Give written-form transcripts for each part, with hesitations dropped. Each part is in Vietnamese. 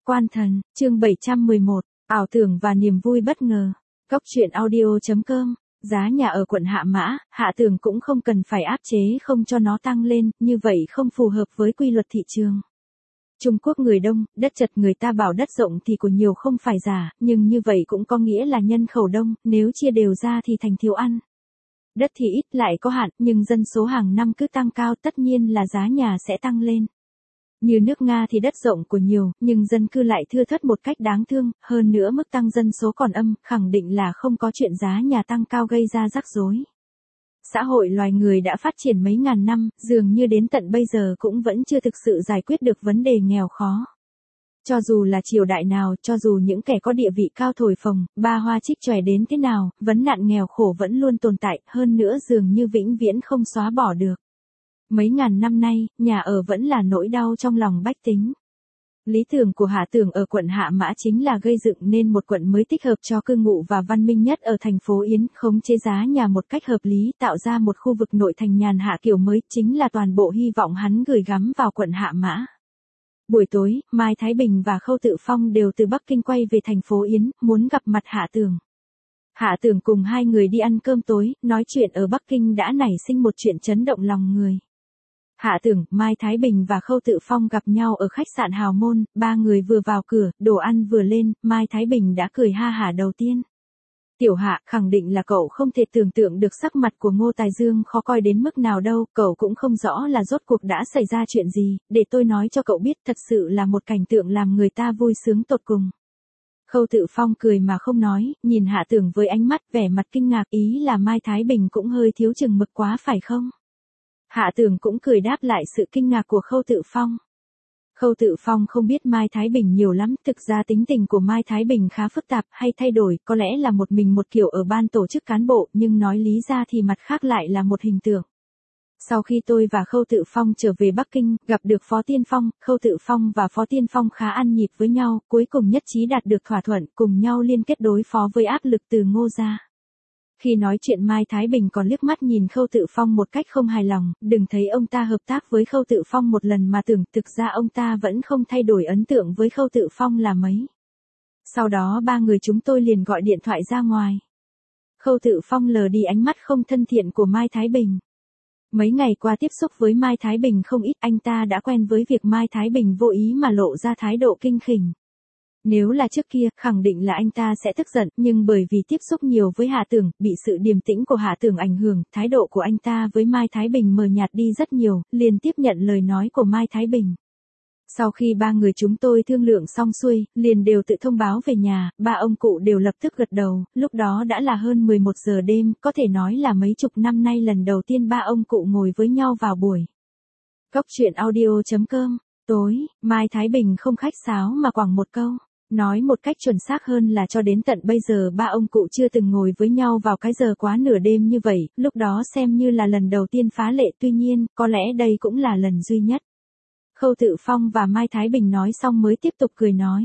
Quan thần, chương 711, ảo tưởng và niềm vui bất ngờ. Cốc truyện audio.com. Giá nhà ở quận Hạ Mã, Hạ Tường cũng không cần phải áp chế không cho nó tăng lên, như vậy không phù hợp với quy luật thị trường. Trung Quốc người đông, đất chật, người ta bảo đất rộng thì của nhiều không phải giả, nhưng như vậy cũng có nghĩa là nhân khẩu đông, nếu chia đều ra thì thành thiếu ăn. Đất thì ít lại có hạn, nhưng dân số hàng năm cứ tăng cao, tất nhiên là giá nhà sẽ tăng lên. Như nước Nga thì đất rộng của nhiều, nhưng dân cư lại thưa thớt một cách đáng thương, hơn nữa mức tăng dân số còn âm, khẳng định là không có chuyện giá nhà tăng cao gây ra rắc rối. Xã hội loài người đã phát triển mấy ngàn năm, dường như đến tận bây giờ cũng vẫn chưa thực sự giải quyết được vấn đề nghèo khó. Cho dù là triều đại nào, cho dù những kẻ có địa vị cao thổi phồng, ba hoa trích chòe đến thế nào, vấn nạn nghèo khổ vẫn luôn tồn tại, hơn nữa dường như vĩnh viễn không xóa bỏ được. Mấy ngàn năm nay, nhà ở vẫn là nỗi đau trong lòng bách tính. Lý tưởng của Hạ Tường ở quận Hạ Mã chính là gây dựng nên một quận mới thích hợp cho cư ngụ và văn minh nhất ở thành phố Yến, khống chế giá nhà một cách hợp lý, tạo ra một khu vực nội thành nhàn hạ kiểu mới, chính là toàn bộ hy vọng hắn gửi gắm vào quận Hạ Mã. Buổi tối, Mai Thái Bình và Khâu Tự Phong đều từ Bắc Kinh quay về thành phố Yến, muốn gặp mặt Hạ Tường. Hạ Tường cùng hai người đi ăn cơm tối, nói chuyện ở Bắc Kinh đã nảy sinh một chuyện chấn động lòng người. Hạ Tường, Mai Thái Bình và Khâu Tự Phong gặp nhau ở khách sạn Hào Môn, ba người vừa vào cửa, đồ ăn vừa lên, Mai Thái Bình đã cười ha hả đầu tiên. Tiểu Hạ, khẳng định là cậu không thể tưởng tượng được sắc mặt của Ngô Tài Dương khó coi đến mức nào đâu, cậu cũng không rõ là rốt cuộc đã xảy ra chuyện gì, để tôi nói cho cậu biết, thật sự là một cảnh tượng làm người ta vui sướng tột cùng. Khâu Tự Phong cười mà không nói, nhìn Hạ Tường với ánh mắt vẻ mặt kinh ngạc, ý là Mai Thái Bình cũng hơi thiếu chừng mực quá phải không? Hạ Tường cũng cười đáp lại sự kinh ngạc của Khâu Tự Phong. Khâu Tự Phong không biết Mai Thái Bình nhiều lắm, thực ra tính tình của Mai Thái Bình khá phức tạp, hay thay đổi, có lẽ là một mình một kiểu ở ban tổ chức cán bộ, nhưng nói lý ra thì mặt khác lại là một hình tượng. Sau khi tôi và Khâu Tự Phong trở về Bắc Kinh, gặp được Phó Tiên Phong, Khâu Tự Phong và Phó Tiên Phong khá ăn nhịp với nhau, cuối cùng nhất trí đạt được thỏa thuận, cùng nhau liên kết đối phó với áp lực từ Ngô gia. Khi nói chuyện Mai Thái Bình còn liếc mắt nhìn Khâu Tự Phong một cách không hài lòng, đừng thấy ông ta hợp tác với Khâu Tự Phong một lần mà tưởng, thực ra ông ta vẫn không thay đổi ấn tượng với Khâu Tự Phong là mấy. Sau đó ba người chúng tôi liền gọi điện thoại ra ngoài. Khâu Tự Phong lờ đi ánh mắt không thân thiện của Mai Thái Bình. Mấy ngày qua tiếp xúc với Mai Thái Bình không ít, anh ta đã quen với việc Mai Thái Bình vô ý mà lộ ra thái độ kinh khỉnh. Nếu là trước kia, khẳng định là anh ta sẽ tức giận, nhưng bởi vì tiếp xúc nhiều với Hạ Tường, bị sự điềm tĩnh của Hạ Tường ảnh hưởng, thái độ của anh ta với Mai Thái Bình mờ nhạt đi rất nhiều, liền tiếp nhận lời nói của Mai Thái Bình. Sau khi ba người chúng tôi thương lượng xong xuôi, liền đều tự thông báo về nhà, ba ông cụ đều lập tức gật đầu, lúc đó đã là hơn 11 giờ đêm, có thể nói là mấy chục năm nay lần đầu tiên ba ông cụ ngồi với nhau vào buổi. Cốc truyện audio.com. Tối, Mai Thái Bình không khách sáo mà quẳng một câu. Nói một cách chuẩn xác hơn là cho đến tận bây giờ ba ông cụ chưa từng ngồi với nhau vào cái giờ quá nửa đêm như vậy, lúc đó xem như là lần đầu tiên phá lệ, tuy nhiên, có lẽ đây cũng là lần duy nhất. Khâu Tự Phong và Mai Thái Bình nói xong mới tiếp tục cười nói.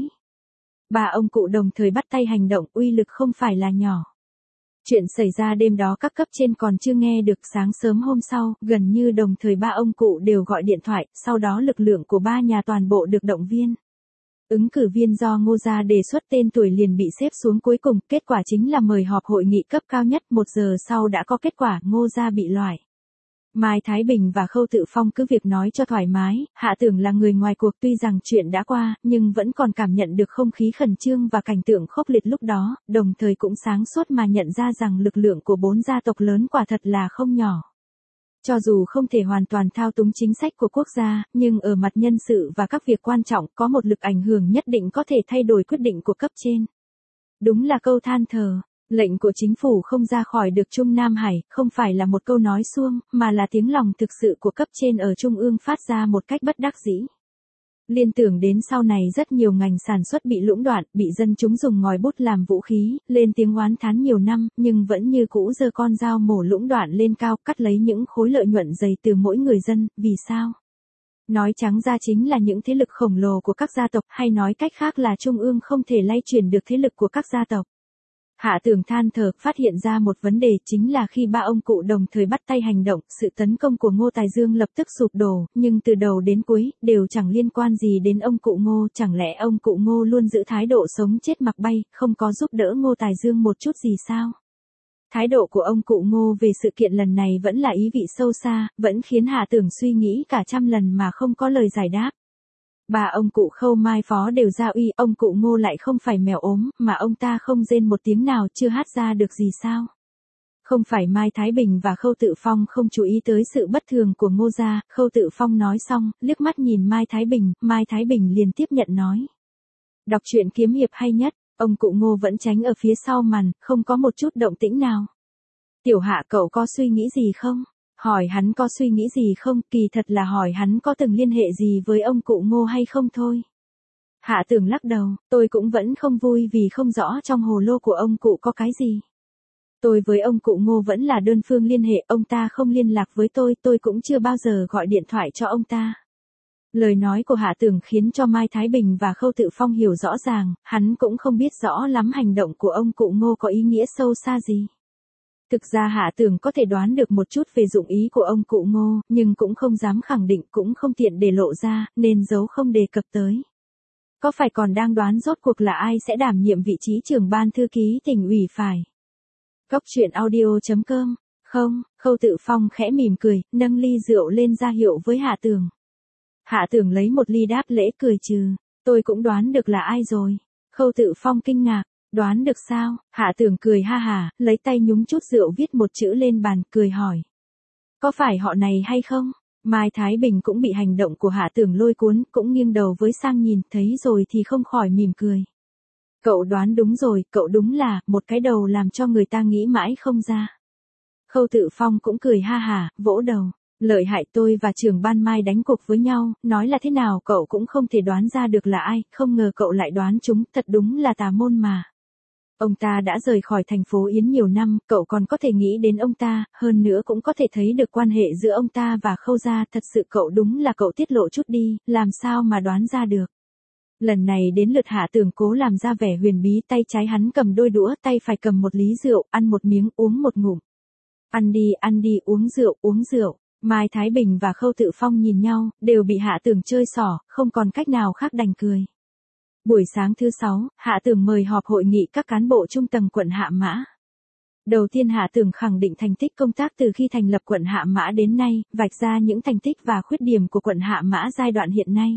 Ba ông cụ đồng thời bắt tay hành động, uy lực không phải là nhỏ. Chuyện xảy ra đêm đó các cấp trên còn chưa nghe được, sáng sớm hôm sau, gần như đồng thời ba ông cụ đều gọi điện thoại, sau đó lực lượng của ba nhà toàn bộ được động viên. Ứng cử viên do Ngô gia đề xuất tên tuổi liền bị xếp xuống cuối cùng, kết quả chính là mời họp hội nghị cấp cao nhất, 1 giờ sau đã có kết quả, Ngô gia bị loại. Mai Thái Bình và Khâu Tự Phong cứ việc nói cho thoải mái, Hạ Tường là người ngoài cuộc, tuy rằng chuyện đã qua, nhưng vẫn còn cảm nhận được không khí khẩn trương và cảnh tượng khốc liệt lúc đó, đồng thời cũng sáng suốt mà nhận ra rằng lực lượng của 4 gia tộc lớn quả thật là không nhỏ. Cho dù không thể hoàn toàn thao túng chính sách của quốc gia, nhưng ở mặt nhân sự và các việc quan trọng có một lực ảnh hưởng nhất định có thể thay đổi quyết định của cấp trên. Đúng là câu than thở, lệnh của chính phủ không ra khỏi được Trung Nam Hải, không phải là một câu nói suông, mà là tiếng lòng thực sự của cấp trên ở Trung ương phát ra một cách bất đắc dĩ. Liên tưởng đến sau này rất nhiều ngành sản xuất bị lũng đoạn, bị dân chúng dùng ngòi bút làm vũ khí, lên tiếng oán thán nhiều năm, nhưng vẫn như cũ giơ con dao mổ lũng đoạn lên cao, cắt lấy những khối lợi nhuận dày từ mỗi người dân, vì sao? Nói trắng ra chính là những thế lực khổng lồ của các gia tộc, hay nói cách khác là Trung ương không thể lay chuyển được thế lực của các gia tộc. Hạ Tường than thở, phát hiện ra một vấn đề chính là khi ba ông cụ đồng thời bắt tay hành động, sự tấn công của Ngô Tài Dương lập tức sụp đổ, nhưng từ đầu đến cuối, đều chẳng liên quan gì đến ông cụ Ngô, chẳng lẽ ông cụ Ngô luôn giữ thái độ sống chết mặc bay, không có giúp đỡ Ngô Tài Dương một chút gì sao? Thái độ của ông cụ Ngô về sự kiện lần này vẫn là ý vị sâu xa, vẫn khiến Hạ Tường suy nghĩ cả trăm lần mà không có lời giải đáp. Bà ông cụ Khâu Mai Phó đều ra uy, ông cụ Ngô lại không phải mèo ốm, mà ông ta không rên một tiếng nào, chưa hát ra được gì sao? Không phải Mai Thái Bình và Khâu Tự Phong không chú ý tới sự bất thường của Ngô gia, Khâu Tự Phong nói xong, liếc mắt nhìn Mai Thái Bình liền tiếp nhận nói. Đọc truyện kiếm hiệp hay nhất, ông cụ Ngô vẫn tránh ở phía sau màn, không có một chút động tĩnh nào. Tiểu Hạ cậu có suy nghĩ gì không? Hỏi hắn có suy nghĩ gì không, kỳ thật là hỏi hắn có từng liên hệ gì với ông cụ Ngô hay không thôi. Hạ Tường lắc đầu, tôi cũng vẫn không vui vì không rõ trong hồ lô của ông cụ có cái gì. Tôi với ông cụ Ngô vẫn là đơn phương liên hệ, ông ta không liên lạc với tôi cũng chưa bao giờ gọi điện thoại cho ông ta. Lời nói của Hạ Tường khiến cho Mai Thái Bình và Khâu Tự Phong hiểu rõ ràng, hắn cũng không biết rõ lắm hành động của ông cụ Ngô có ý nghĩa sâu xa gì. Thực ra Hạ Tường có thể đoán được một chút về dụng ý của ông cụ Ngô, nhưng cũng không dám khẳng định, cũng không tiện để lộ ra, nên giấu không đề cập tới. Có phải còn đang đoán rốt cuộc là ai sẽ đảm nhiệm vị trí trưởng ban thư ký tỉnh ủy phải? Cốc truyện audio.com. Không, Khâu Tự Phong khẽ mỉm cười, nâng ly rượu lên ra hiệu với Hạ Tường. Hạ Tường lấy một ly đáp lễ cười trừ, tôi cũng đoán được là ai rồi. Khâu Tự Phong kinh ngạc, đoán được sao? Hạ Tường cười ha hả, lấy tay nhúng chút rượu viết một chữ lên bàn, cười hỏi. Có phải họ này hay không? Mai Thái Bình cũng bị hành động của Hạ Tường lôi cuốn, cũng nghiêng đầu với sang nhìn, thấy rồi thì không khỏi mỉm cười. Cậu đoán đúng rồi, cậu đúng là, một cái đầu làm cho người ta nghĩ mãi không ra. Khâu Tự Phong cũng cười ha hả, vỗ đầu. Lợi hại, tôi và trưởng ban Mai đánh cuộc với nhau, nói là thế nào cậu cũng không thể đoán ra được là ai, không ngờ cậu lại đoán chúng, thật đúng là tà môn mà. Ông ta đã rời khỏi thành phố Yến nhiều năm, cậu còn có thể nghĩ đến ông ta, hơn nữa cũng có thể thấy được quan hệ giữa ông ta và Khâu gia, thật sự cậu đúng là cậu tiết lộ chút đi, làm sao mà đoán ra được. Lần này đến lượt Hạ Tường cố làm ra vẻ huyền bí, tay trái hắn cầm đôi đũa, tay phải cầm một lý rượu, ăn một miếng, uống một ngụm. Ăn đi, uống rượu. Mai Thái Bình và Khâu Tự Phong nhìn nhau, đều bị Hạ Tường chơi xỏ, không còn cách nào khác đành cười. Buổi sáng thứ 6, Hạ Tường mời họp hội nghị các cán bộ trung tầng quận Hạ Mã. Đầu tiên Hạ Tường khẳng định thành tích công tác từ khi thành lập quận Hạ Mã đến nay, vạch ra những thành tích và khuyết điểm của quận Hạ Mã giai đoạn hiện nay.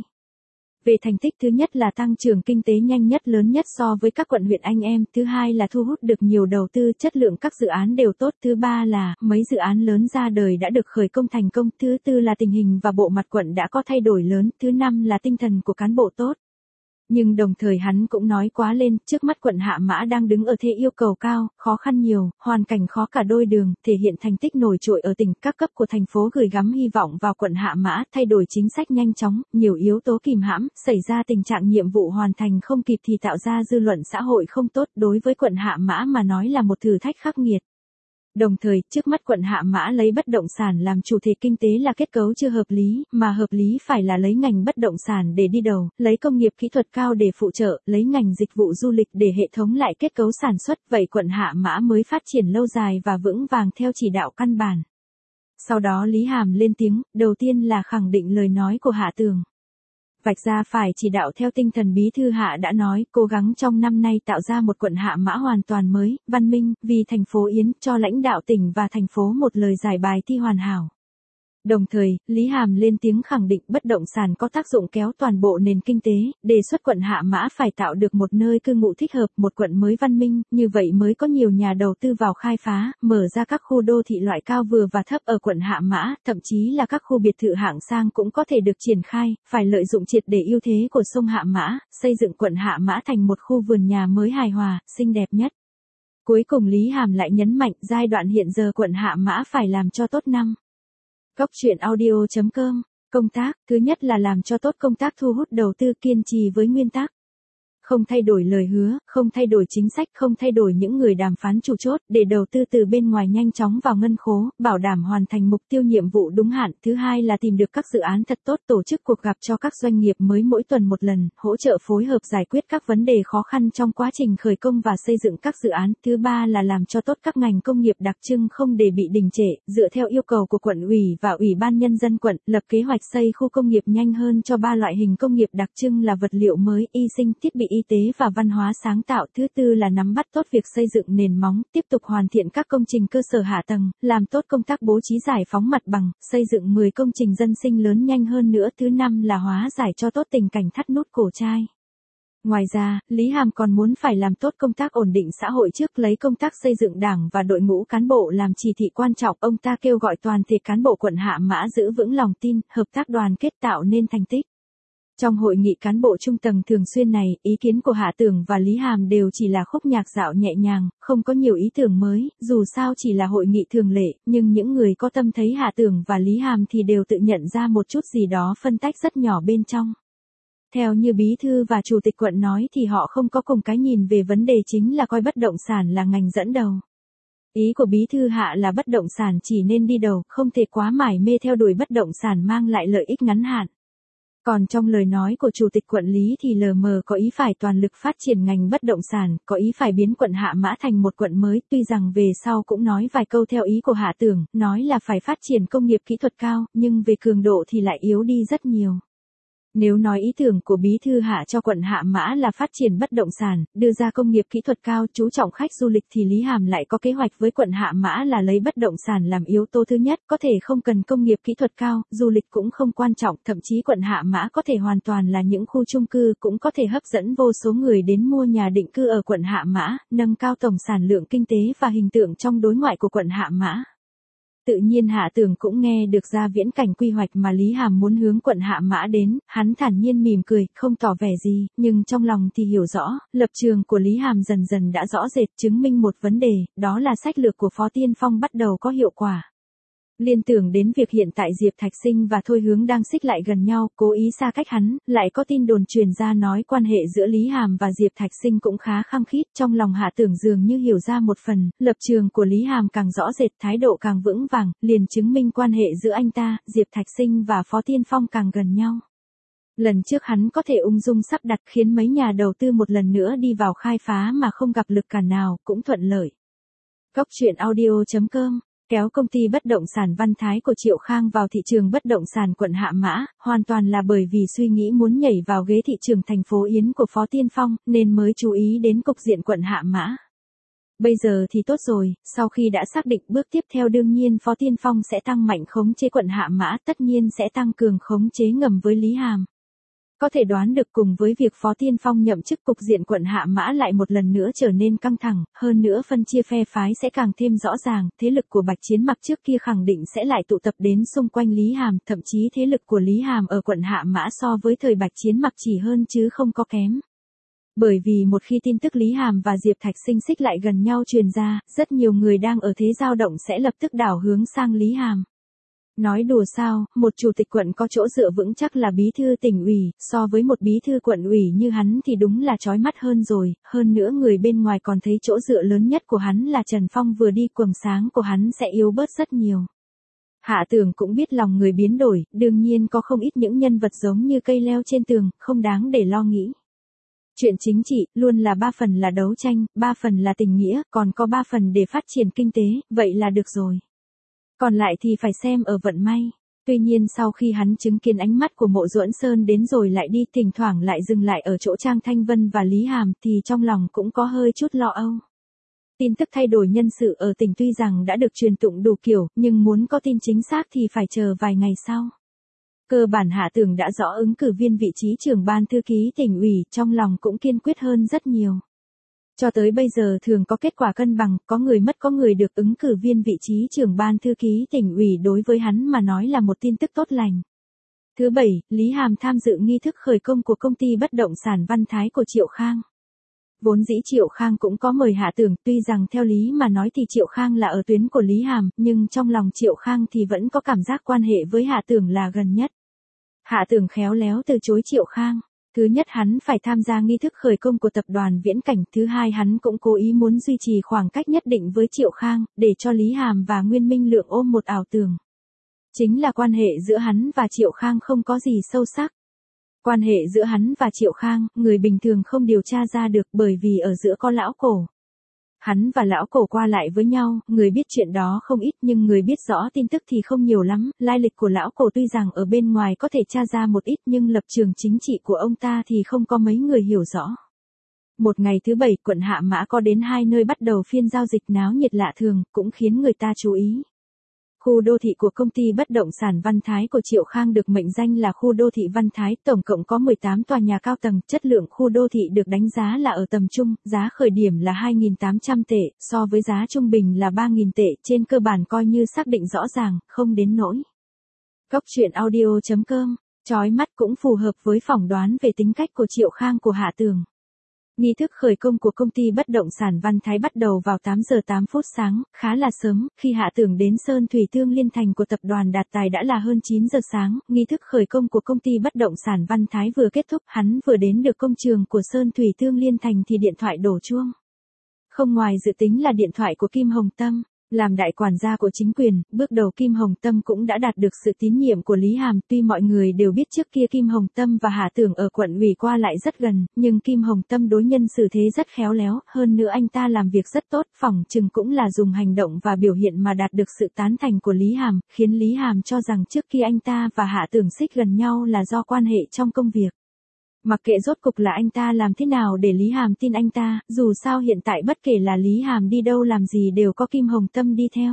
Về thành tích, thứ nhất là tăng trưởng kinh tế nhanh nhất, lớn nhất so với các quận huyện anh em, thứ hai là thu hút được nhiều đầu tư, chất lượng các dự án đều tốt, thứ ba là mấy dự án lớn ra đời đã được khởi công thành công, thứ tư là tình hình và bộ mặt quận đã có thay đổi lớn, thứ năm là tinh thần của cán bộ tốt. Nhưng đồng thời hắn cũng nói quá lên, trước mắt quận Hạ Mã đang đứng ở thế yêu cầu cao, khó khăn nhiều, hoàn cảnh khó cả đôi đường, thể hiện thành tích nổi trội ở tỉnh, các cấp của thành phố gửi gắm hy vọng vào quận Hạ Mã, thay đổi chính sách nhanh chóng, nhiều yếu tố kìm hãm, xảy ra tình trạng nhiệm vụ hoàn thành không kịp thì tạo ra dư luận xã hội không tốt, đối với quận Hạ Mã mà nói là một thử thách khắc nghiệt. Đồng thời, trước mắt quận Hạ Mã lấy bất động sản làm chủ thể kinh tế là kết cấu chưa hợp lý, mà hợp lý phải là lấy ngành bất động sản để đi đầu, lấy công nghiệp kỹ thuật cao để phụ trợ, lấy ngành dịch vụ du lịch để hệ thống lại kết cấu sản xuất, vậy quận Hạ Mã mới phát triển lâu dài và vững vàng theo chỉ đạo căn bản. Sau đó Lý Hàm lên tiếng, đầu tiên là khẳng định lời nói của Hạ Tường. Vạch ra phải chỉ đạo theo tinh thần bí thư Hạ đã nói, cố gắng trong năm nay tạo ra một quận Hạ Mã hoàn toàn mới, văn minh, vì thành phố Yến, cho lãnh đạo tỉnh và thành phố một lời giải bài thi hoàn hảo. Đồng thời, Lý Hàm lên tiếng khẳng định bất động sản có tác dụng kéo toàn bộ nền kinh tế, đề xuất quận Hạ Mã phải tạo được một nơi cư ngụ thích hợp, một quận mới văn minh, như vậy mới có nhiều nhà đầu tư vào khai phá, mở ra các khu đô thị loại cao vừa và thấp ở quận Hạ Mã, thậm chí là các khu biệt thự hạng sang cũng có thể được triển khai, phải lợi dụng triệt để ưu thế của sông Hạ Mã, xây dựng quận Hạ Mã thành một khu vườn nhà mới hài hòa, xinh đẹp nhất. Cuối cùng Lý Hàm lại nhấn mạnh giai đoạn hiện giờ quận Hạ Mã phải làm cho tốt năm. Cốc truyện audio.com. Công tác, thứ nhất là làm cho tốt công tác thu hút đầu tư, kiên trì với nguyên tắc. không thay đổi lời hứa, không thay đổi chính sách, không thay đổi những người đàm phán chủ chốt, để đầu tư từ bên ngoài nhanh chóng vào ngân khố, bảo đảm hoàn thành mục tiêu nhiệm vụ đúng hạn. Thứ hai là tìm được các dự án thật tốt, tổ chức cuộc gặp cho các doanh nghiệp mới mỗi tuần một lần, hỗ trợ phối hợp giải quyết các vấn đề khó khăn trong quá trình khởi công và xây dựng các dự án. Thứ ba là làm cho tốt các ngành công nghiệp đặc trưng không để bị đình trệ, dựa theo yêu cầu của quận ủy và ủy ban nhân dân quận, lập kế hoạch xây khu công nghiệp nhanh hơn cho 3 loại hình công nghiệp đặc trưng là vật liệu mới, y sinh, thiết bị y tế và văn hóa sáng tạo. Thứ tư là nắm bắt tốt việc xây dựng nền móng, tiếp tục hoàn thiện các công trình cơ sở hạ tầng, làm tốt công tác bố trí giải phóng mặt bằng, xây dựng 10 công trình dân sinh lớn nhanh hơn nữa. Thứ năm là hóa giải cho tốt tình cảnh thắt nút cổ trai. Ngoài ra, Lý Hàm còn muốn phải làm tốt công tác ổn định xã hội trước, lấy công tác xây dựng đảng và đội ngũ cán bộ làm chỉ thị quan trọng. Ông ta kêu gọi toàn thể cán bộ quận Hạ Mã giữ vững lòng tin, hợp tác đoàn kết tạo nên thành tích. Trong hội nghị cán bộ trung tầng thường xuyên này, ý kiến của Hạ Tưởng và Lý Hàm đều chỉ là khúc nhạc dạo nhẹ nhàng, không có nhiều ý tưởng mới, dù sao chỉ là hội nghị thường lệ, nhưng những người có tâm thấy Hạ Tưởng và Lý Hàm thì đều tự nhận ra một chút gì đó phân tách rất nhỏ bên trong. Theo như bí thư và chủ tịch quận nói thì họ không có cùng cái nhìn về vấn đề, chính là coi bất động sản là ngành dẫn đầu. Ý của bí thư Hạ là bất động sản chỉ nên đi đầu, không thể quá mải mê theo đuổi bất động sản mang lại lợi ích ngắn hạn. Còn trong lời nói của chủ tịch quận Lý thì lờ mờ có ý phải toàn lực phát triển ngành bất động sản, có ý phải biến quận Hạ Mã thành một quận mới, tuy rằng về sau cũng nói vài câu theo ý của Hạ Tưởng, nói là phải phát triển công nghiệp kỹ thuật cao, nhưng về cường độ thì lại yếu đi rất nhiều. Nếu nói ý tưởng của bí thư Hạ cho quận Hạ Mã là phát triển bất động sản, đưa ra công nghiệp kỹ thuật cao, chú trọng khách du lịch, thì Lý Hàm lại có kế hoạch với quận Hạ Mã là lấy bất động sản làm yếu tố thứ nhất, có thể không cần công nghiệp kỹ thuật cao, du lịch cũng không quan trọng, thậm chí quận Hạ Mã có thể hoàn toàn là những khu chung cư, cũng có thể hấp dẫn vô số người đến mua nhà định cư ở quận Hạ Mã, nâng cao tổng sản lượng kinh tế và hình tượng trong đối ngoại của quận Hạ Mã. Tự nhiên Hạ Tưởng cũng nghe được ra viễn cảnh quy hoạch mà Lý Hàm muốn hướng quận Hạ Mã đến, hắn thản nhiên mỉm cười, không tỏ vẻ gì, nhưng trong lòng thì hiểu rõ, lập trường của Lý Hàm dần dần đã rõ rệt, chứng minh một vấn đề, đó là sách lược của Phó Tiên Phong bắt đầu có hiệu quả. Liên tưởng đến việc hiện tại Diệp Thạch Sinh và Thôi Hướng đang xích lại gần nhau, cố ý xa cách hắn, lại có tin đồn truyền ra nói quan hệ giữa Lý Hàm và Diệp Thạch Sinh cũng khá khăng khít, trong lòng Hạ Tưởng dường như hiểu ra một phần, lập trường của Lý Hàm càng rõ rệt, thái độ càng vững vàng, liền chứng minh quan hệ giữa anh ta, Diệp Thạch Sinh và Phó Tiên Phong càng gần nhau. Lần trước hắn có thể ung dung sắp đặt khiến mấy nhà đầu tư một lần nữa đi vào khai phá mà không gặp lực cản nào, cũng thuận lợi. Góc truyện audio.com kéo công ty bất động sản Văn Thái của Triệu Khang vào thị trường bất động sản quận Hạ Mã, hoàn toàn là bởi vì suy nghĩ muốn nhảy vào ghế thị trường thành phố Yến của Phó Tiên Phong, nên mới chú ý đến cục diện quận Hạ Mã. Bây giờ thì tốt rồi, sau khi đã xác định bước tiếp theo đương nhiên Phó Tiên Phong sẽ tăng mạnh khống chế quận Hạ Mã, tất nhiên sẽ tăng cường khống chế ngầm với Lý Hàm. Có thể đoán được cùng với việc Phó Tiên Phong nhậm chức, cục diện quận Hạ Mã lại một lần nữa trở nên căng thẳng, hơn nữa phân chia phe phái sẽ càng thêm rõ ràng, thế lực của Bạch Chiến Mặc trước kia khẳng định sẽ lại tụ tập đến xung quanh Lý Hàm, thậm chí thế lực của Lý Hàm ở quận Hạ Mã so với thời Bạch Chiến Mặc chỉ hơn chứ không có kém. Bởi vì một khi tin tức Lý Hàm và Diệp Thạch Sinh xích lại gần nhau truyền ra, rất nhiều người đang ở thế dao động sẽ lập tức đảo hướng sang Lý Hàm. Nói đùa sao, một chủ tịch quận có chỗ dựa vững chắc là bí thư tỉnh ủy, so với một bí thư quận ủy như hắn thì đúng là chói mắt hơn rồi, hơn nữa người bên ngoài còn thấy chỗ dựa lớn nhất của hắn là Trần Phong vừa đi, quầng sáng của hắn sẽ yếu bớt rất nhiều. Hạ Tưởng cũng biết lòng người biến đổi, đương nhiên có không ít những nhân vật giống như cây leo trên tường, không đáng để lo nghĩ. Chuyện chính trị, luôn là 3 phần là đấu tranh, 3 phần là tình nghĩa, còn có 3 phần để phát triển kinh tế, vậy là được rồi. Còn lại thì phải xem ở vận may. Tuy nhiên sau khi hắn chứng kiến ánh mắt của Mộ Duẫn Sơn đến rồi lại đi, thỉnh thoảng lại dừng lại ở chỗ Trang Thanh Vân và Lý Hàm, thì trong lòng cũng có hơi chút lo âu. Tin tức thay đổi nhân sự ở tỉnh tuy rằng đã được truyền tụng đủ kiểu, nhưng muốn có tin chính xác thì phải chờ vài ngày sau. Cơ bản Hạ Tưởng đã rõ ứng cử viên vị trí trưởng ban thư ký tỉnh ủy, trong lòng cũng kiên quyết hơn rất nhiều. Cho tới bây giờ thường có kết quả cân bằng, có người mất có người được, ứng cử viên vị trí trưởng ban thư ký tỉnh ủy đối với hắn mà nói là một tin tức tốt lành. Thứ bảy, Lý Hàm tham dự nghi thức khởi công của công ty bất động sản Văn Thái của Triệu Khang. Vốn dĩ Triệu Khang cũng có mời Hạ Tưởng, tuy rằng theo lý mà nói thì Triệu Khang là ở tuyến của Lý Hàm, nhưng trong lòng Triệu Khang thì vẫn có cảm giác quan hệ với Hạ Tưởng là gần nhất. Hạ Tưởng khéo léo từ chối Triệu Khang. Thứ nhất hắn phải tham gia nghi thức khởi công của tập đoàn Viễn Cảnh, thứ hai hắn cũng cố ý muốn duy trì khoảng cách nhất định với Triệu Khang, để cho Lý Hàm và Nguyên Minh Lượng ôm một ảo tưởng. Chính là quan hệ giữa hắn và Triệu Khang không có gì sâu sắc. Quan hệ giữa hắn và Triệu Khang, người bình thường không điều tra ra được bởi vì ở giữa có lão cổ. Hắn và lão cổ qua lại với nhau, người biết chuyện đó không ít nhưng người biết rõ tin tức thì không nhiều lắm, lai lịch của lão cổ tuy rằng ở bên ngoài có thể tra ra một ít nhưng lập trường chính trị của ông ta thì không có mấy người hiểu rõ. Một ngày thứ Bảy, quận Hạ Mã có đến 2 nơi bắt đầu phiên giao dịch náo nhiệt lạ thường, cũng khiến người ta chú ý. Khu đô thị của công ty bất động sản Văn Thái của Triệu Khang được mệnh danh là khu đô thị Văn Thái, tổng cộng có 18 tòa nhà cao tầng, chất lượng khu đô thị được đánh giá là ở tầm trung, giá khởi điểm là 2.800 tệ, so với giá trung bình là 3.000 tệ, trên cơ bản coi như xác định rõ ràng, không đến nỗi. Cốc truyện audio.com, chói mắt cũng phù hợp với phỏng đoán về tính cách của Triệu Khang của Hạ Tường. Nghi thức khởi công của công ty bất động sản Văn Thái bắt đầu vào 8 giờ 8 phút sáng, khá là sớm, khi Hạ Tường đến Sơn Thủy Thương Liên Thành của tập đoàn Đạt Tài đã là hơn 9 giờ sáng, nghi thức khởi công của công ty bất động sản Văn Thái vừa kết thúc, hắn vừa đến được công trường của Sơn Thủy Thương Liên Thành thì điện thoại đổ chuông. Không ngoài dự tính là điện thoại của Kim Hồng Tâm. Làm đại quản gia của chính quyền, bước đầu Kim Hồng Tâm cũng đã đạt được sự tín nhiệm của Lý Hàm, tuy mọi người đều biết trước kia Kim Hồng Tâm và Hạ Tưởng ở quận ủy qua lại rất gần, nhưng Kim Hồng Tâm đối nhân xử thế rất khéo léo, hơn nữa anh ta làm việc rất tốt, phỏng chừng cũng là dùng hành động và biểu hiện mà đạt được sự tán thành của Lý Hàm, khiến Lý Hàm cho rằng trước kia anh ta và Hạ Tưởng xích gần nhau là do quan hệ trong công việc. Mặc kệ rốt cục là anh ta làm thế nào để Lý Hàm tin anh ta, dù sao hiện tại bất kể là Lý Hàm đi đâu làm gì đều có Kim Hồng Tâm đi theo.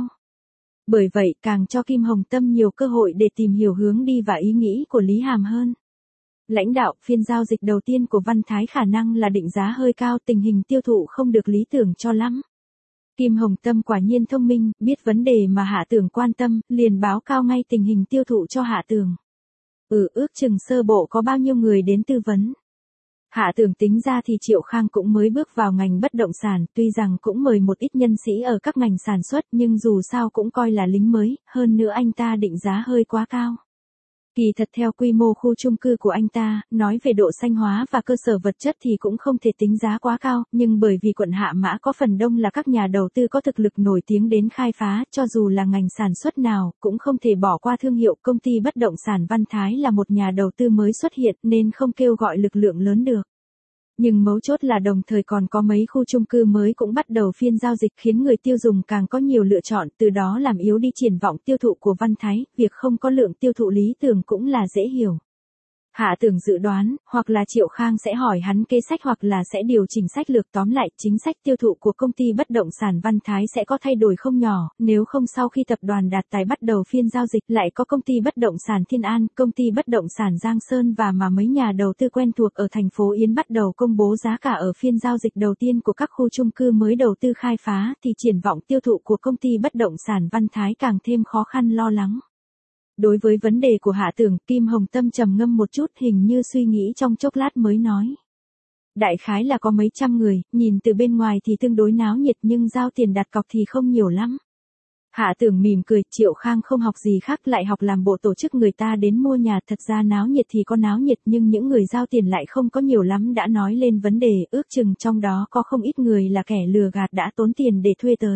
Bởi vậy, càng cho Kim Hồng Tâm nhiều cơ hội để tìm hiểu hướng đi và ý nghĩ của Lý Hàm hơn. Lãnh đạo, phiên giao dịch đầu tiên của Văn Thái khả năng là định giá hơi cao, tình hình tiêu thụ không được lý tưởng cho lắm. Kim Hồng Tâm quả nhiên thông minh, biết vấn đề mà Hạ Tưởng quan tâm, liền báo cao ngay tình hình tiêu thụ cho Hạ Tưởng. Ước chừng sơ bộ có bao nhiêu người đến tư vấn. Hạ Tưởng tính ra thì Triệu Khang cũng mới bước vào ngành bất động sản, tuy rằng cũng mời một ít nhân sĩ ở các ngành sản xuất nhưng dù sao cũng coi là lính mới, hơn nữa anh ta định giá hơi quá cao. Kỳ thật theo quy mô khu chung cư của anh ta, nói về độ xanh hóa và cơ sở vật chất thì cũng không thể tính giá quá cao, nhưng bởi vì quận Hạ Mã có phần đông là các nhà đầu tư có thực lực nổi tiếng đến khai phá, cho dù là ngành sản xuất nào, cũng không thể bỏ qua thương hiệu. Công ty bất động sản Văn Thái là một nhà đầu tư mới xuất hiện nên không kêu gọi lực lượng lớn được. Nhưng mấu chốt là đồng thời còn có mấy khu chung cư mới cũng bắt đầu phiên giao dịch khiến người tiêu dùng càng có nhiều lựa chọn, từ đó làm yếu đi triển vọng tiêu thụ của Văn Thái, việc không có lượng tiêu thụ lý tưởng cũng là dễ hiểu. Hạ Tưởng dự đoán, hoặc là Triệu Khang sẽ hỏi hắn kế sách hoặc là sẽ điều chỉnh sách lược, tóm lại chính sách tiêu thụ của công ty bất động sản Văn Thái sẽ có thay đổi không nhỏ, nếu không sau khi tập đoàn Đạt Tài bắt đầu phiên giao dịch lại có công ty bất động sản Thiên An, công ty bất động sản Giang Sơn và mấy nhà đầu tư quen thuộc ở thành phố Yến bắt đầu công bố giá cả ở phiên giao dịch đầu tiên của các khu chung cư mới đầu tư khai phá thì triển vọng tiêu thụ của công ty bất động sản Văn Thái càng thêm khó khăn lo lắng. Đối với vấn đề của Hạ Tưởng, Kim Hồng Tâm trầm ngâm một chút, hình như suy nghĩ trong chốc lát mới nói. Đại khái là có mấy trăm người, nhìn từ bên ngoài thì tương đối náo nhiệt nhưng giao tiền đặt cọc thì không nhiều lắm. Hạ Tưởng mỉm cười, Triệu Khang không học gì khác lại học làm bộ tổ chức người ta đến mua nhà, thật ra náo nhiệt thì có náo nhiệt nhưng những người giao tiền lại không có nhiều lắm. Đã nói lên vấn đề, ước chừng trong đó có không ít người là kẻ lừa gạt đã tốn tiền để thuê tới.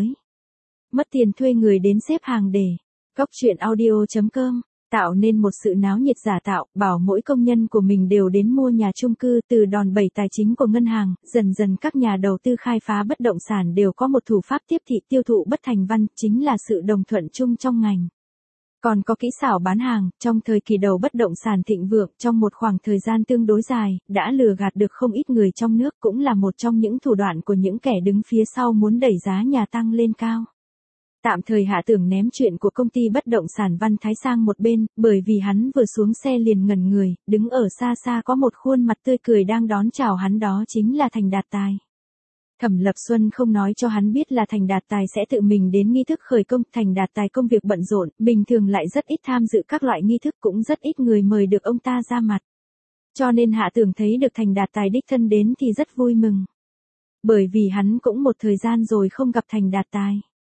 Mất tiền thuê người đến xếp hàng để. Cốc truyện audio.com, tạo nên một sự náo nhiệt giả tạo, bảo mỗi công nhân của mình đều đến mua nhà chung cư. Từ đòn bẩy tài chính của ngân hàng, dần dần các nhà đầu tư khai phá bất động sản đều có một thủ pháp tiếp thị tiêu thụ bất thành văn, chính là sự đồng thuận chung trong ngành. Còn có kỹ xảo bán hàng, trong thời kỳ đầu bất động sản thịnh vượng, trong một khoảng thời gian tương đối dài, đã lừa gạt được không ít người trong nước, cũng là một trong những thủ đoạn của những kẻ đứng phía sau muốn đẩy giá nhà tăng lên cao. Tạm thời Hạ Tưởng ném chuyện của công ty bất động sản Văn Thái sang một bên, bởi vì hắn vừa xuống xe liền ngẩn người, đứng ở xa xa có một khuôn mặt tươi cười đang đón chào hắn, đó chính là Thành Đạt Tài. Thẩm Lập Xuân không nói cho hắn biết là Thành Đạt Tài sẽ tự mình đến nghi thức khởi công. Thành Đạt Tài công việc bận rộn, bình thường lại rất ít tham dự các loại nghi thức, cũng rất ít người mời được ông ta ra mặt. Cho nên Hạ Tưởng thấy được Thành Đạt Tài đích thân đến thì rất vui mừng. Bởi vì hắn cũng một thời gian rồi không gặp Thành Đạt Tài.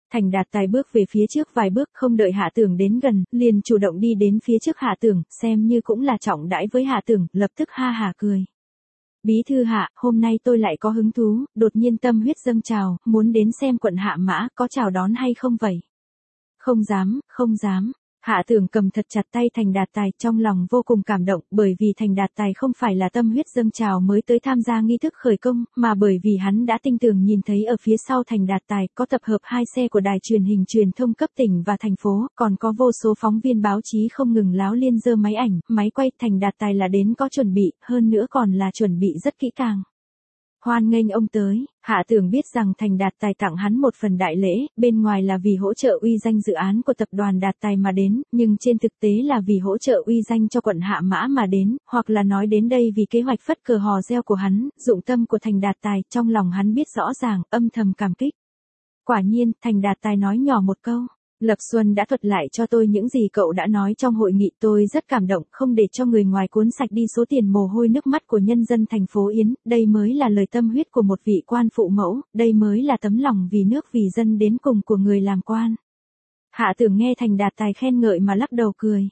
Thành Đạt Tài bước về phía trước vài bước, không đợi Hạ Tưởng đến gần, liền chủ động đi đến phía trước Hạ Tưởng, xem như cũng là trọng đãi với Hạ Tưởng, lập tức ha hả cười. Bí thư Hạ, hôm nay tôi lại có hứng thú, đột nhiên tâm huyết dâng trào, muốn đến xem quận Hạ Mã, có chào đón hay không vậy? Không dám, không dám. Hạ Tưởng cầm thật chặt tay Thành Đạt Tài, trong lòng vô cùng cảm động, bởi vì Thành Đạt Tài không phải là tâm huyết dâng trào mới tới tham gia nghi thức khởi công, mà bởi vì hắn đã tinh tường nhìn thấy ở phía sau Thành Đạt Tài có tập hợp 2 xe của đài truyền hình truyền thông cấp tỉnh và thành phố, còn có vô số phóng viên báo chí không ngừng láo liên giơ máy ảnh, máy quay. Thành Đạt Tài là đến có chuẩn bị, hơn nữa còn là chuẩn bị rất kỹ càng. Hoan nghênh ông tới. Hạ Tưởng biết rằng Thành Đạt Tài tặng hắn một phần đại lễ, bên ngoài là vì hỗ trợ uy danh dự án của tập đoàn Đạt Tài mà đến, nhưng trên thực tế là vì hỗ trợ uy danh cho quận Hạ Mã mà đến, hoặc là nói đến đây vì kế hoạch phất cờ hò reo của hắn, dụng tâm của Thành Đạt Tài, trong lòng hắn biết rõ ràng, âm thầm cảm kích. Quả nhiên, Thành Đạt Tài nói nhỏ một câu. Lập Xuân đã thuật lại cho tôi những gì cậu đã nói trong hội nghị, tôi rất cảm động, không để cho người ngoài cuốn sạch đi số tiền mồ hôi nước mắt của nhân dân thành phố Yến, đây mới là lời tâm huyết của một vị quan phụ mẫu, đây mới là tấm lòng vì nước vì dân đến cùng của người làm quan. Hạ Tưởng nghe Thành Đạt Tài khen ngợi mà lắc đầu cười.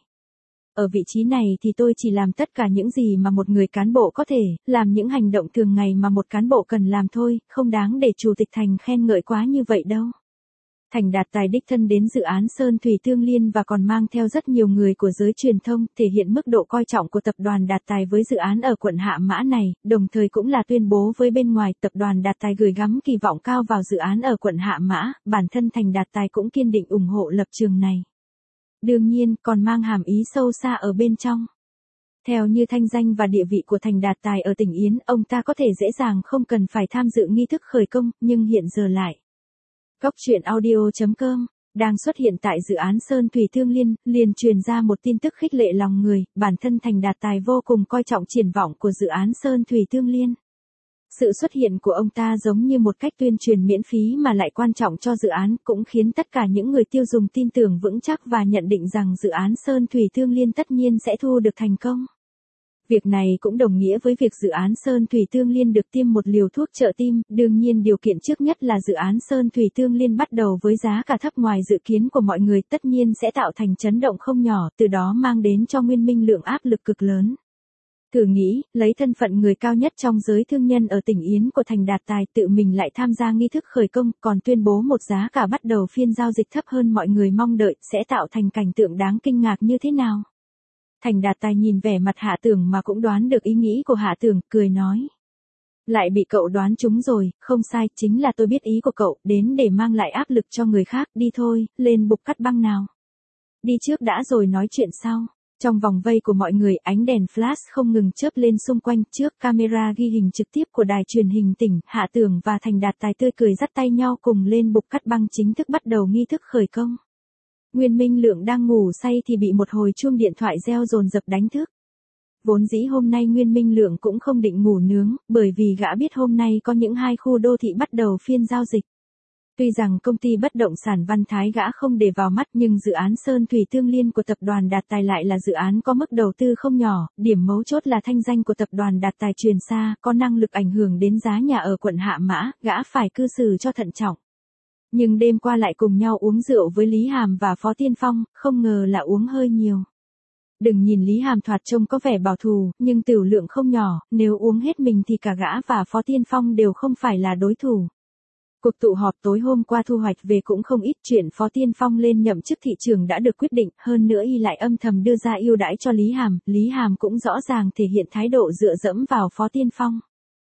Ở vị trí này thì tôi chỉ làm tất cả những gì mà một người cán bộ có thể, làm những hành động thường ngày mà một cán bộ cần làm thôi, không đáng để Chủ tịch Thành khen ngợi quá như vậy đâu. Thành Đạt Tài đích thân đến dự án Sơn Thủy Tương Liên và còn mang theo rất nhiều người của giới truyền thông, thể hiện mức độ coi trọng của tập đoàn Đạt Tài với dự án ở quận Hạ Mã này, đồng thời cũng là tuyên bố với bên ngoài tập đoàn Đạt Tài gửi gắm kỳ vọng cao vào dự án ở quận Hạ Mã, bản thân Thành Đạt Tài cũng kiên định ủng hộ lập trường này. Đương nhiên, còn mang hàm ý sâu xa ở bên trong. Theo như thanh danh và địa vị của Thành Đạt Tài ở tỉnh Yến, ông ta có thể dễ dàng không cần phải tham dự nghi thức khởi công, nhưng hiện giờ lại. Góc truyện audio.com đang xuất hiện tại dự án Sơn Thủy Tương Liên, liền truyền ra một tin tức khích lệ lòng người, bản thân Thành Đạt Tài vô cùng coi trọng triển vọng của dự án Sơn Thủy Tương Liên. Sự xuất hiện của ông ta giống như một cách tuyên truyền miễn phí mà lại quan trọng cho dự án, cũng khiến tất cả những người tiêu dùng tin tưởng vững chắc và nhận định rằng dự án Sơn Thủy Tương Liên tất nhiên sẽ thu được thành công. Việc này cũng đồng nghĩa với việc dự án Sơn Thủy Tương Liên được tiêm một liều thuốc trợ tim, đương nhiên điều kiện trước nhất là dự án Sơn Thủy Tương Liên bắt đầu với giá cả thấp ngoài dự kiến của mọi người, tất nhiên sẽ tạo thành chấn động không nhỏ, từ đó mang đến cho Nguyên Minh Lượng áp lực cực lớn. Thử nghĩ, lấy thân phận người cao nhất trong giới thương nhân ở tỉnh Yến của Thành Đạt Tài, tự mình lại tham gia nghi thức khởi công, còn tuyên bố một giá cả bắt đầu phiên giao dịch thấp hơn mọi người mong đợi, sẽ tạo thành cảnh tượng đáng kinh ngạc như thế nào. Thành Đạt Tài nhìn vẻ mặt Hạ Tưởng mà cũng đoán được ý nghĩ của Hạ Tưởng, cười nói. Lại bị cậu đoán trúng rồi, không sai, chính là tôi biết ý của cậu, đến để mang lại áp lực cho người khác, đi thôi, lên bục cắt băng nào. Đi trước đã rồi nói chuyện sau. Trong vòng vây của mọi người, ánh đèn flash không ngừng chớp lên xung quanh, trước camera ghi hình trực tiếp của đài truyền hình tỉnh, Hạ Tưởng và Thành Đạt Tài tươi cười dắt tay nhau cùng lên bục cắt băng chính thức bắt đầu nghi thức khởi công. Nguyên Minh Lượng đang ngủ say thì bị một hồi chuông điện thoại reo dồn dập đánh thức. Vốn dĩ hôm nay Nguyên Minh Lượng cũng không định ngủ nướng, bởi vì gã biết hôm nay có những 2 khu đô thị bắt đầu phiên giao dịch. Tuy rằng công ty bất động sản Văn Thái gã không để vào mắt, nhưng dự án Sơn Thủy Tương Liên của tập đoàn Đạt Tài lại là dự án có mức đầu tư không nhỏ, điểm mấu chốt là thanh danh của tập đoàn Đạt Tài truyền xa, có năng lực ảnh hưởng đến giá nhà ở quận Hạ Mã, gã phải cư xử cho thận trọng. Nhưng đêm qua lại cùng nhau uống rượu với Lý Hàm và Phó Tiên Phong, không ngờ là uống hơi nhiều. Đừng nhìn Lý Hàm thoạt trông có vẻ bảo thủ, nhưng tửu lượng không nhỏ, nếu uống hết mình thì cả gã và Phó Tiên Phong đều không phải là đối thủ. Cuộc tụ họp tối hôm qua thu hoạch về cũng không ít, chuyện Phó Tiên Phong lên nhậm chức thị trưởng đã được quyết định, hơn nữa y lại âm thầm đưa ra ưu đãi cho Lý Hàm cũng rõ ràng thể hiện thái độ dựa dẫm vào Phó Tiên Phong.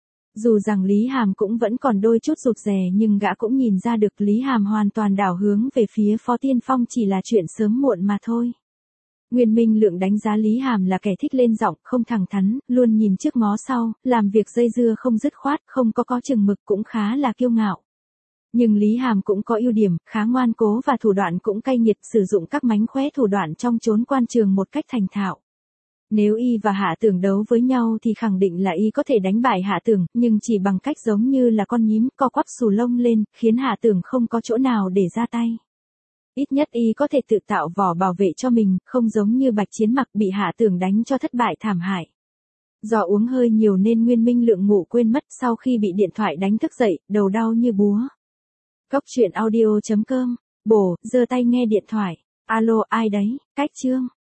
Dù rằng Lý Hàm cũng vẫn còn đôi chút rụt rè, nhưng gã cũng nhìn ra được Lý Hàm hoàn toàn đảo hướng về phía Phó Tiên Phong chỉ là chuyện sớm muộn mà thôi. Nguyên Minh Lượng đánh giá Lý Hàm là kẻ thích lên giọng, không thẳng thắn, luôn nhìn trước ngó sau, làm việc dây dưa không dứt khoát, không có chừng mực, cũng khá là kiêu ngạo. Nhưng Lý Hàm cũng có ưu điểm, khá ngoan cố và thủ đoạn cũng cay nghiệt, sử dụng các mánh khóe thủ đoạn trong chốn quan trường một cách thành thạo. Nếu y và Hạ Tưởng đấu với nhau thì khẳng định là y có thể đánh bại Hạ Tưởng, nhưng chỉ bằng cách giống như là con nhím, co quắp xù lông lên, khiến Hạ Tưởng không có chỗ nào để ra tay. Ít nhất y có thể tự tạo vỏ bảo vệ cho mình, không giống như Bạch Chiến Mặc bị Hạ Tưởng đánh cho thất bại thảm hại. Do uống hơi nhiều nên Nguyên Minh Lượng ngủ quên mất, sau khi bị điện thoại đánh thức dậy, đầu đau như búa. Góc truyện audio.com Bổ, giơ tay nghe điện thoại. Alo, ai đấy? Cách Trương.